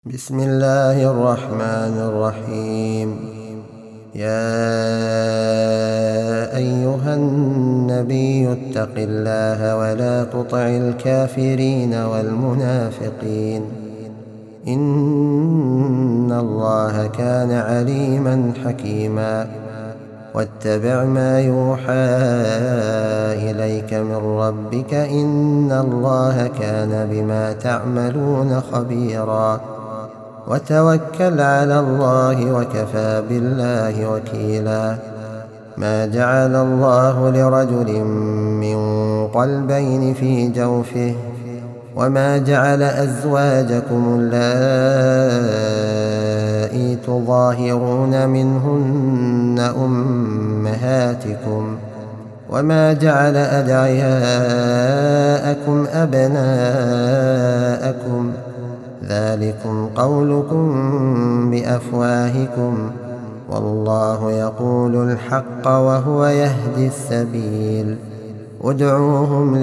بسم الله الرحمن الرحيم. يا أيها النبي اتق الله ولا تطع الكافرين والمنافقين إن الله كان عليما حكيما. واتبع ما يوحى إليك من ربك إن الله كان بما تعملون خبيرا. وتوكل على الله وكفى بالله وكيلا. ما جعل الله لرجل من قلبين في جوفه وما جعل أزواجكم اللائي تظاهرون منهن أمهاتكم وما جعل أدعياءكم أبناءكم ذلكم قولكم بأفواهكم والله يقول الحق وهو يهدي السبيل. ادعوهم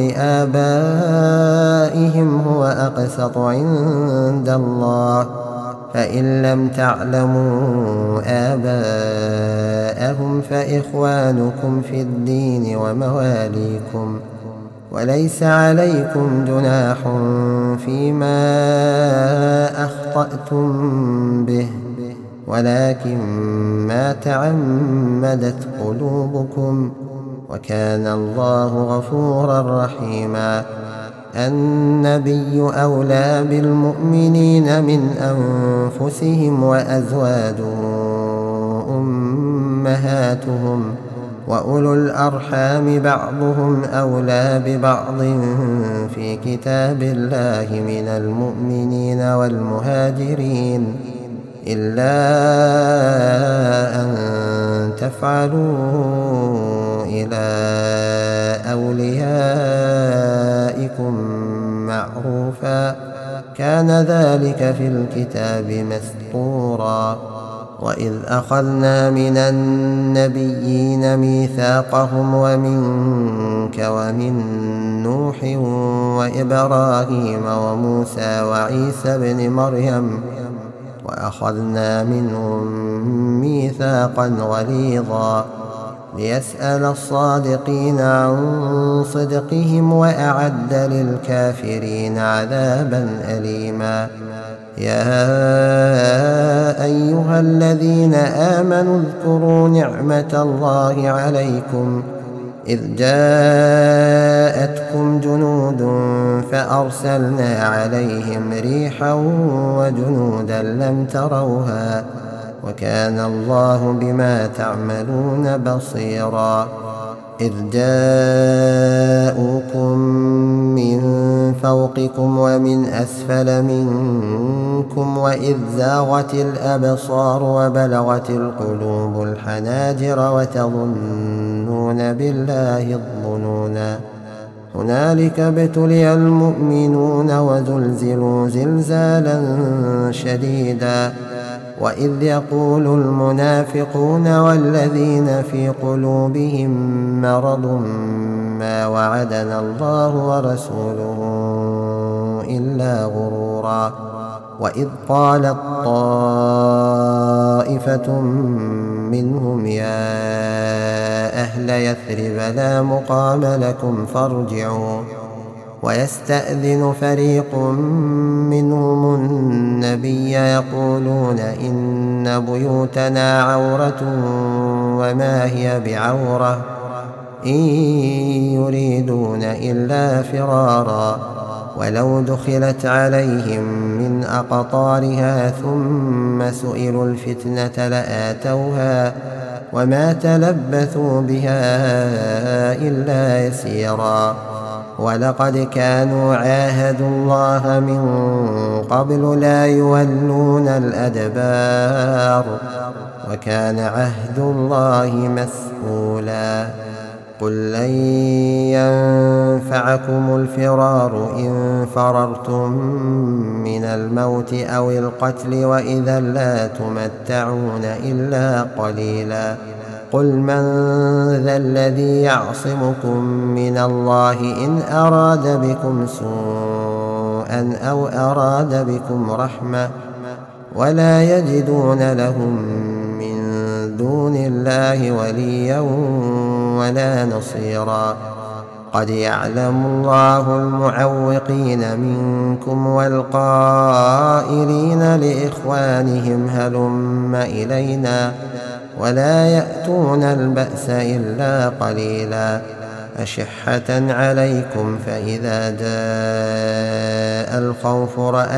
لآبائهم هو أقسط عند الله فإن لم تعلموا آباءهم فإخوانكم في الدين ومواليكم وليس عليكم جناح فيما أخطأتم به ولكن ما تعمدت قلوبكم وكان الله غفورا رحيما. النبي أولى بالمؤمنين من أنفسهم وأزواجه أمهاتهم وأولو الأرحام بعضهم أولى ببعض في كتاب الله من المؤمنين والمهاجرين إلا أن تفعلوا إلى أوليائكم معروفا كان ذلك في الكتاب مسطورا. وإذ أخذنا من النبيين ميثاقهم ومنك ومن نوح وإبراهيم وموسى وعيسى بن مريم وأخذنا منهم ميثاقا غليظا ليسأل الصادقين عن صدقهم وأعد للكافرين عذابا أليما. يا أيها الذين آمنوا اذكروا نعمة الله عليكم إذ جاءتكم جنود فأرسلنا عليهم ريحا وجنودا لم تروها وكان الله بما تعملون بصيرا. إذ جاءوكم من فوقكم ومن أسفل منكم وإذ زاغت الأبصار وبلغت القلوب الحناجر وتظنون بالله الظنونا هنالك ابتلي المؤمنون وزلزلوا زلزالا شديدا. وإذ يقول المنافقون والذين في قلوبهم مرض ما وعدنا الله ورسوله إلا غرورا. وإذ قالت طائفة منهم يا أهل يثرب لا مقام لكم فارجعوا ويستأذن فريق منهم النبي يقولون إن بيوتنا عورة وما هي بعورة إن يريدون إلا فرارا ولو دخلت عليهم من أقطارها ثم سئلوا الفتنة لآتوها وما تلبثوا بها إلا يسيرا. ولقد كانوا عاهدوا الله من قبل لا يولون الأدبار وكان عهد الله مسؤولا. قل لن ينفعكم الفرار إن فررتم من الموت أو القتل وإذا لا تمتعون إلا قليلا. قل من ذا الذي يعصمكم من الله إن أراد بكم سوءا أو أراد بكم رحمة ولا يجدون لهم من دون الله وليا ولا نصيرا. قد يعلم الله المعوقين منكم والقائلين لإخوانهم هلم إلينا ولا يأتون البأس إلا قليلا أشحة عليكم فإذا جاء الخوف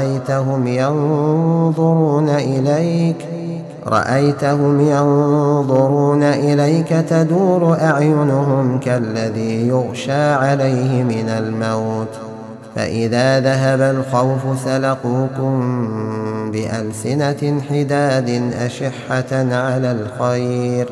رأيتهم ينظرون إليك تدور أعينهم كالذي يغشى عليه من الموت فإذا ذهب الخوف سلقوكم بألسنة حداد أشحة على الخير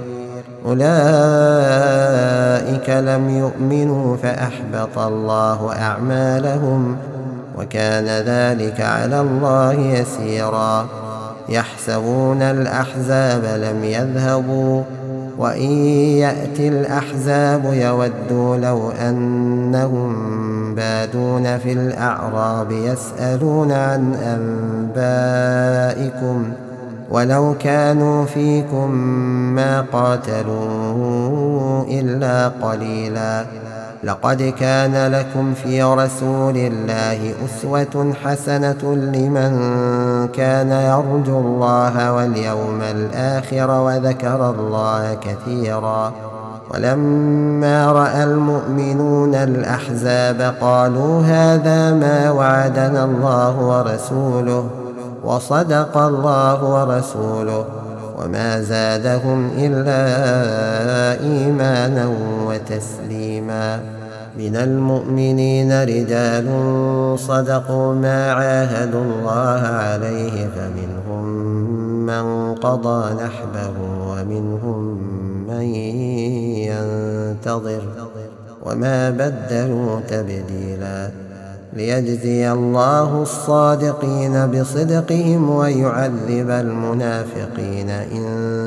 أولئك لم يؤمنوا فأحبط الله أعمالهم وكان ذلك على الله يسيرا. يحسبون الأحزاب لم يذهبوا وإن يأتي الأحزاب يودوا لو أنهم بادون في الأعراب يسألون عن أنبائكم ولو كانوا فيكم ما قاتلوا إلا قليلا. لقد كان لكم في رسول الله أسوة حسنة لمن كان يرجو الله واليوم الآخر وذكر الله كثيرا. ولما رأى المؤمنون الأحزاب قالوا هذا ما وعدنا الله ورسوله وصدق الله ورسوله وما زادهم إلا إيمانا وتسليما. من المؤمنين رجال صدقوا ما عاهدوا الله عليه فمنهم من قضى نحبه ومنهم من ينتظر وما بدلوا تبديلا. ليجزي الله الصادقين بصدقهم ويعذب المنافقين إن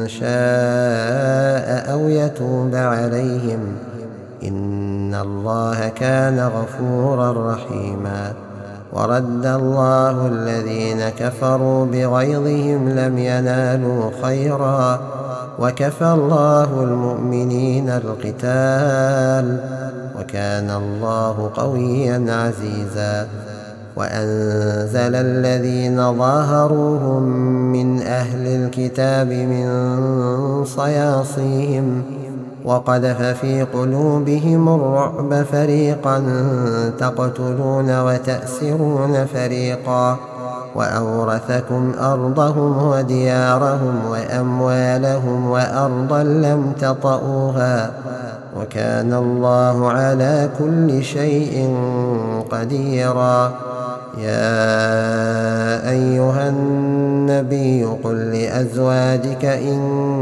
شاء أو يتوب عليهم إن الله كان غفورا رحيما. ورد الله الذين كفروا بغيظهم لم ينالوا خيرا وكفى الله المؤمنين القتال وكان الله قويا عزيزا. وأنزل الذين ظاهروهم من أهل الكتاب من صياصيهم وقذف في قلوبهم الرعب فريقا تقتلون وتأسرون فريقا وأورثكم أرضهم وديارهم وأموالهم وأرضا لم تطئوها وكان الله على كل شيء قديرا. يا أيها النبي قل لأزواجك إن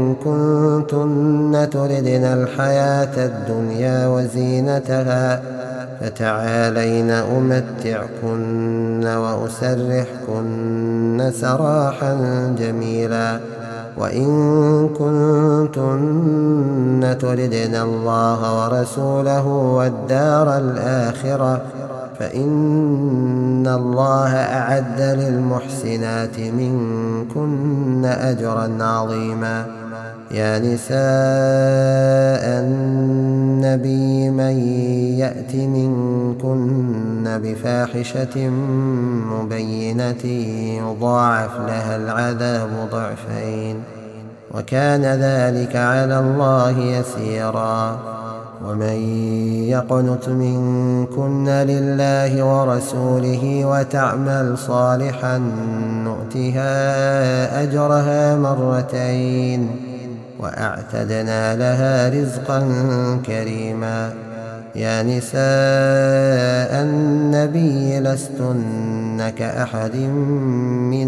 كنتن تردن الحياة الدنيا وزينتها فتعالين أمتعكن وأسرحكن سراحا جميلا. وإن كنتن تردن الله ورسوله والدار الآخرة فإن الله أعد للمحسنات منكن أجرا عظيما. يا نساء النبي من يأت منكن بفاحشة مبينة يضاعف لها العذاب ضعفين وكان ذلك على الله يسيرا. ومن يقنت منكن لله ورسوله وتعمل صالحا نؤتها أجرها مرتين وأعتدنا لها رزقا كريما. يا نساء النبي لستن كأحد من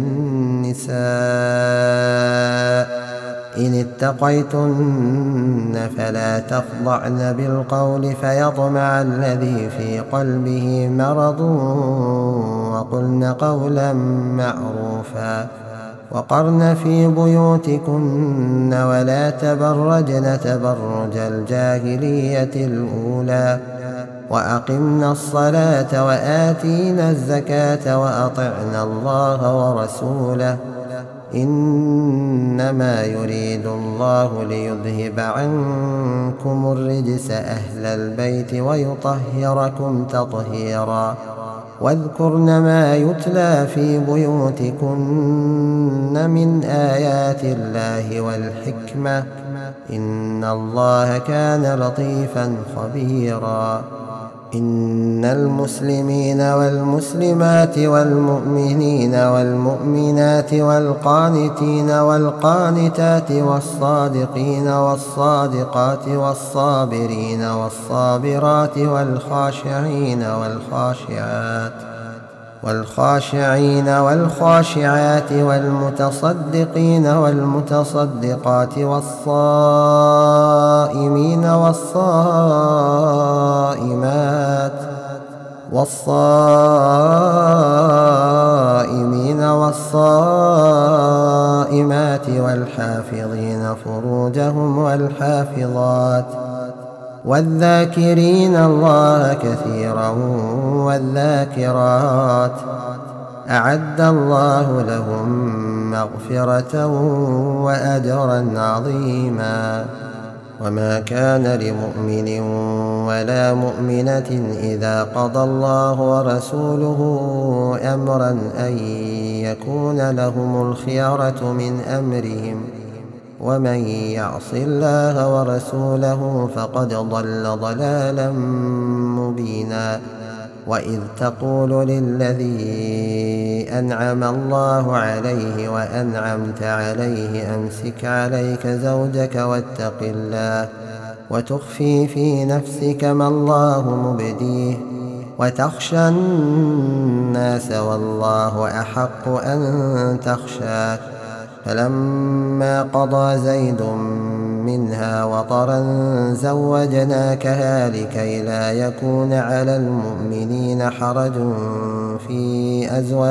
النساء إن اتقيتن فلا تخضعن بالقول فيطمع الذي في قلبه مرض وقلن قولا معروفا. وقرن في بيوتكن ولا تبرجن تبرج الجاهلية الأولى وأقمنا الصلاة وآتينا الزكاة وأطعنا الله ورسوله إنما يريد الله ليذهب عنكم الرجس أهل البيت ويطهركم تطهيرا واذكرن ما يتلى في بيوتكن من آيات الله والحكمة إن الله كان لطيفا خبيرا إن المسلمين والمسلمات والمؤمنين والمؤمنات والقانتين والقانتات والصادقين والصادقات والصابرين والصابرات والخاشعين والخاشعات والمتصدقين والمتصدقات والصائمين والصائمات والحافظين فروجهم والحافظات والذاكرين الله كثيرا والذاكرات أعد الله لهم مغفرة وأجرا عظيما وما كان لمؤمن ولا مؤمنة إذا قضى الله ورسوله أمرا أن يكون لهم الخيرة من أمرهم ومن يعص الله ورسوله فقد ضل ضلالا مبينا وإذ تقول للذي أنعم الله عليه وأنعمت عليه أمسك عليك زوجك واتق الله وتخفي في نفسك ما الله مبديه وتخشى الناس والله أحق أن تخشاه فلما قضى زيد منها وطرا زوجناكها لكي لا يكون على المؤمنين حرج في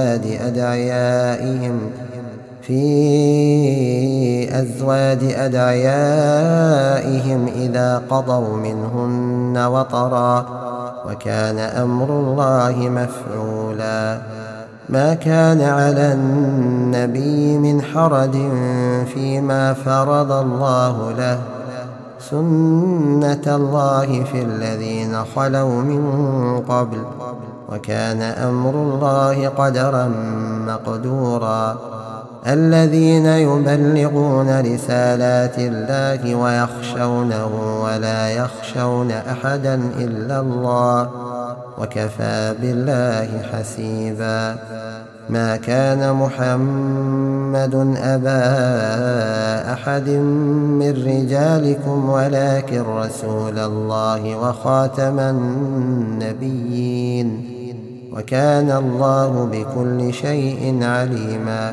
أزواج أدعيائهم إذا قضوا منهن وطرا وكان أمر الله مفعولا ما كان على النبي من حرج فيما فرض الله له سنة الله في الذين خلوا من قبل وكان أمر الله قدرا مقدورا الذين يبلغون رسالات الله ويخشونه ولا يخشون أحدا إلا الله وكفى بالله حسيبا ما كان محمد أبا أحد من رجالكم ولكن رسول الله وخاتم النبيين وكان الله بكل شيء عليما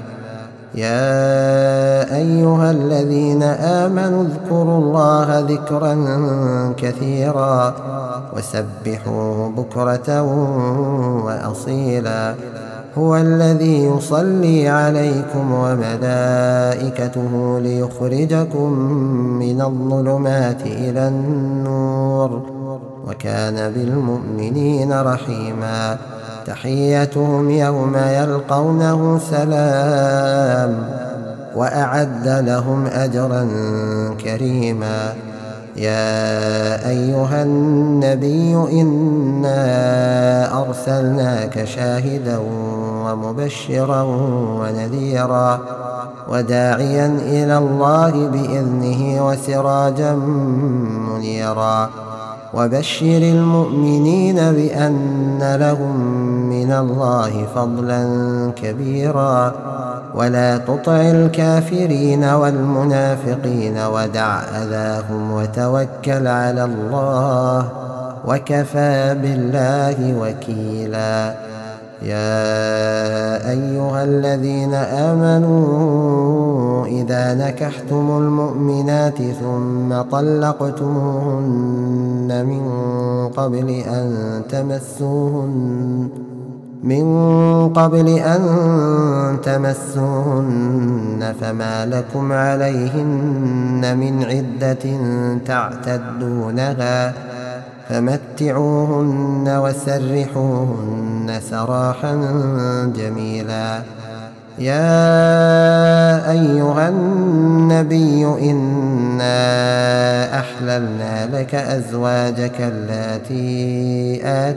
يا أيها الذين آمنوا اذكروا الله ذكرا كثيرا وسبحوه بكرة وأصيلا هو الذي يصلي عليكم وملائكته ليخرجكم من الظلمات إلى النور وكان بالمؤمنين رحيما تحيتهم يوم يلقونه سلام وأعد لهم أجرا كريما يا أيها النبي إنا أرسلناك شاهدا ومبشرا ونذيرا وداعيا إلى الله بإذنه وسراجا منيرا وبشر المؤمنين بأن لهم من الله فضلا كبيرا ولا تطع الكافرين والمنافقين ودع أذاهم وتوكل على الله وكفى بالله وكيلا يا أيها الذين آمنوا إذا نكحتم المؤمنات ثم طلقتموهن من قبل أن تمسوهن فما لكم عليهن من عدة تعتدونها فمتعوهن وسرحوهن سراحا جميلا. يا أيها النبي إنا أحللنا لك أزواجك اللاتي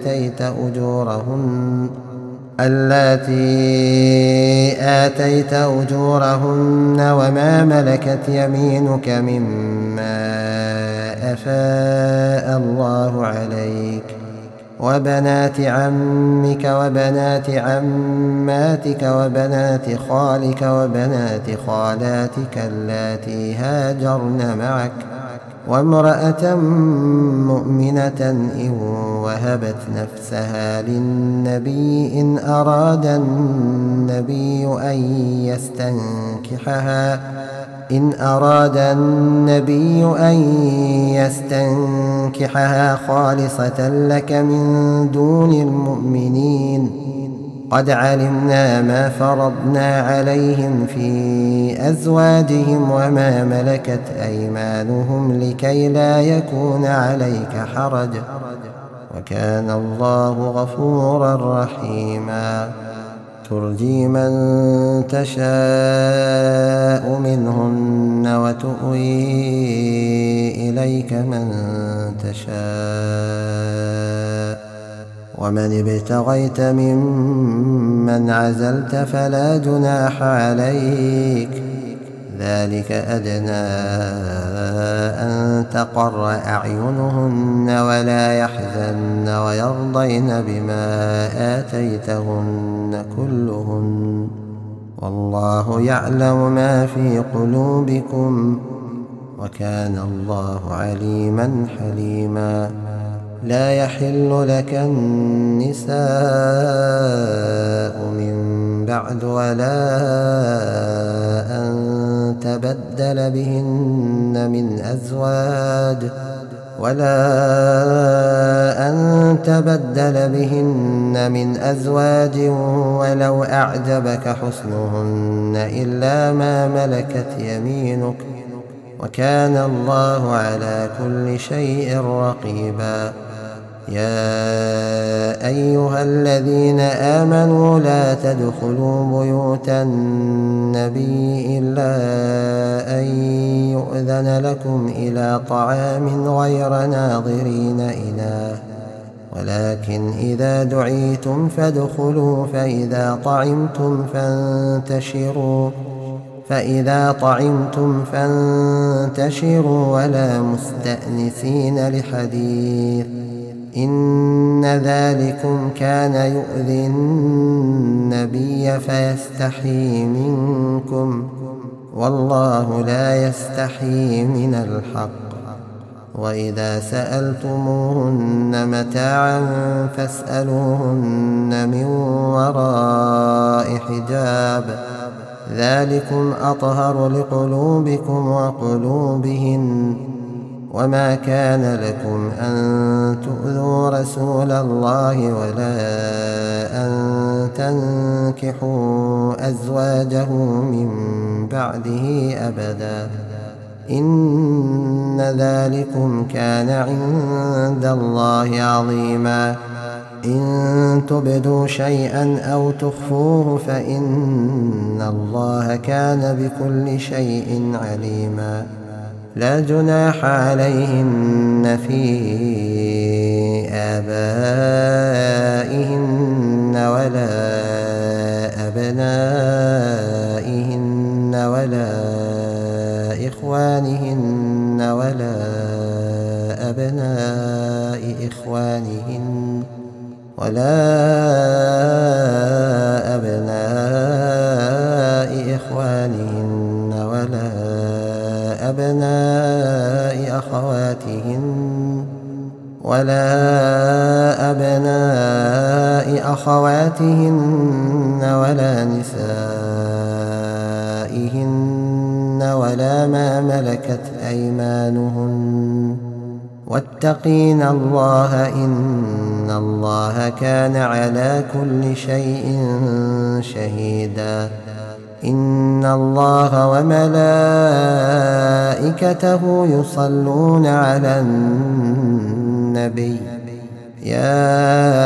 آتيت أجورهن وما ملكت يمينك مما أفاء الله عليك وبنات عمك وبنات عماتك وبنات خالك وبنات خالاتك اللاتي هاجرن معك وامرأة مؤمنة إن وهبت نفسها للنبي إن أراد النبي أن يستنكحها خالصة لك من دون المؤمنين. قد علمنا ما فرضنا عليهم في أزواجهم وما ملكت أيمانهم لكي لا يكون عليك حرج وكان الله غفورا رحيما. ترجي من تشاء منهن وتؤوي إليك من تشاء ومن ابتغيت ممن عزلت فلا جناح عليك ذلك أدنى أن تقر أعينهن ولا يحزن ويرضين بما آتيتهن كلهن والله يعلم ما في قلوبكم وكان الله عليما حليما. لا يحل لك النساء من بعد ولا أن تبدل بهن من أزواج ولو أعجبك حسنهن إلا ما ملكت يمينك وكان الله على كل شيء رقيبا. يا أيها الذين آمنوا لا تدخلوا بيوت النبي إلا أن يؤذن لكم إلى طعام غير ناظرين إناه ولكن إذا دعيتم فادخلوا فإذا طعمتم فانتشروا ولا مستأنسين لحديث إن ذلكم كان يؤذي النبي فيستحيي منكم والله لا يستحيي من الحق. وإذا سألتموهن متاعا فاسألوهن من وراء حجاب ذلكم أطهر لقلوبكم وقلوبهن. وما كان لكم أن تؤذوا رسول الله ولا أن تنكحوا أزواجه من بعده أبدا إن ذلكم كان عند الله عظيما. إن تبدوا شيئا أو تخفوه فإن الله كان بكل شيء عليما. لا جناح عليهن في آبائهن ولا أبنائهن ولا إخوانهن ولا أبناء إخوانهن ولا أبناء إخوانهن ولا أبناء أخواتهن ولا نسائهن ولا ما ملكت أيمانهن واتقين الله إن الله كان على كل شيء شهيدا. إن الله وملائكته يصلون على النبي النبي يا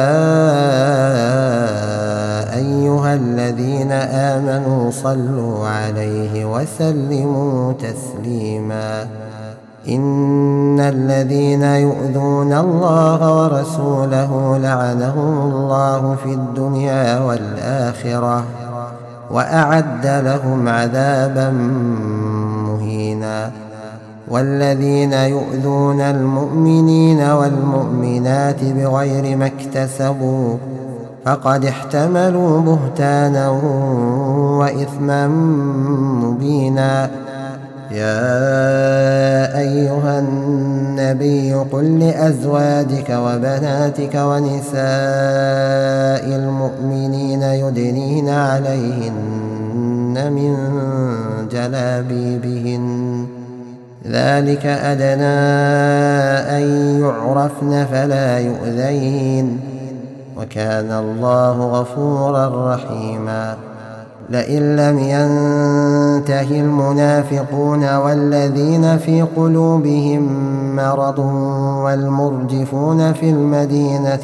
أيها الذين آمنوا صلوا عليه وسلموا تسليما إن الذين يؤذون الله ورسوله لعنهم الله في الدنيا والآخرة وأعد لهم عذابا مهينا والذين يؤذون المؤمنين والمؤمنات بغير ما اكتسبوا فقد احتملوا بهتانا وإثما مبينا يا أيها النبي قل لأزواجك وبناتك ونساء المؤمنين يدنين عليهن من جلابيبهن ذلك أدنى أن يعرفن فلا يؤذين وكان الله غفورا رحيما لئن لم ينته المنافقون والذين في قلوبهم مرض والمرجفون في المدينة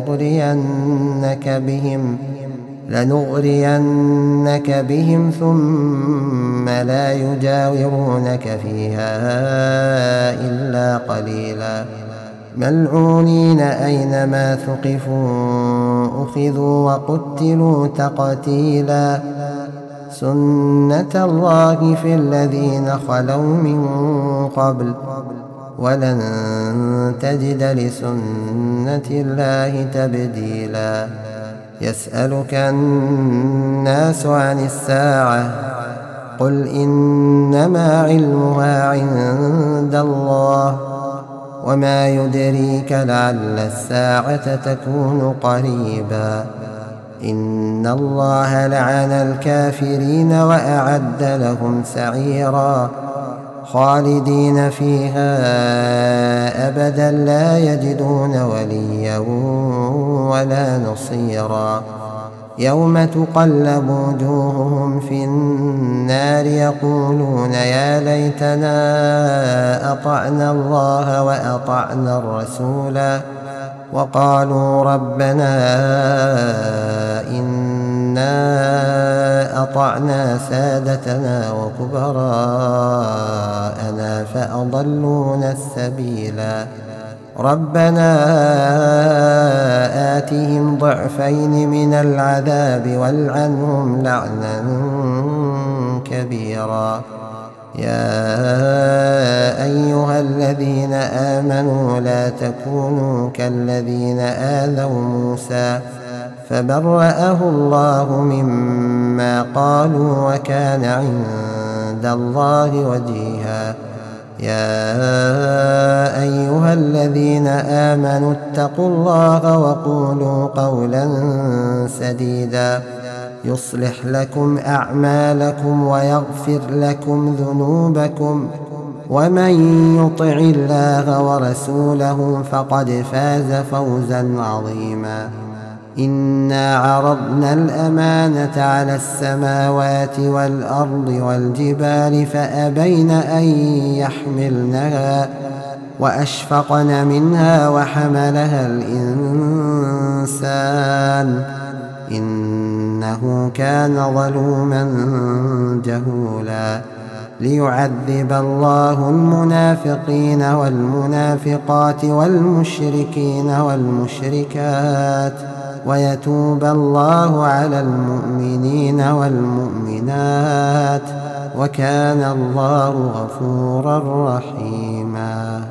لنغرينك بهم ثم لا يجاورونك فيها إلا قليلا ملعونين أينما ثقفوا أخذوا وقتلوا تقتيلا سنة الله في الذين خلوا من قبل ولن تجد لسنة الله تبديلا يسألك الناس عن الساعة قل إنما علمها عند الله وما يدريك لعل الساعة تكون قريبا إن الله لعن الكافرين وأعد لهم سعيرا خالدين فيها أبدا لا يجدون وليا ولا نصيرا يوم تقلب وجوههم في النار يقولون يا ليتنا أطعنا الله وأطعنا الرسولا وقالوا ربنا إنا أطعنا سادتنا وكبراءنا فأضلونا السبيلا ربنا آتهم ضعفين من العذاب والعنهم لعنا كبيرا يا أيها الذين آمنوا لا تكونوا كالذين آذوا موسى فبرأه الله مما قالوا وكان عند الله وجيها يا أيها الذين آمنوا اتقوا الله وقولوا قولا سديدا يصلح لكم أعمالكم ويغفر لكم ذنوبكم ومن يطع الله ورسوله فقد فاز فوزا عظيما إنا عرضنا الأمانة على السماوات والأرض والجبال فأبين أن يحملنها وأشفقن منها وحملها الإنسان إنه كان ظلوما جهولا ليعذب الله المنافقين والمنافقات والمشركين والمشركات ويتوب الله على المؤمنين والمؤمنات وكان الله غفورا رحيما.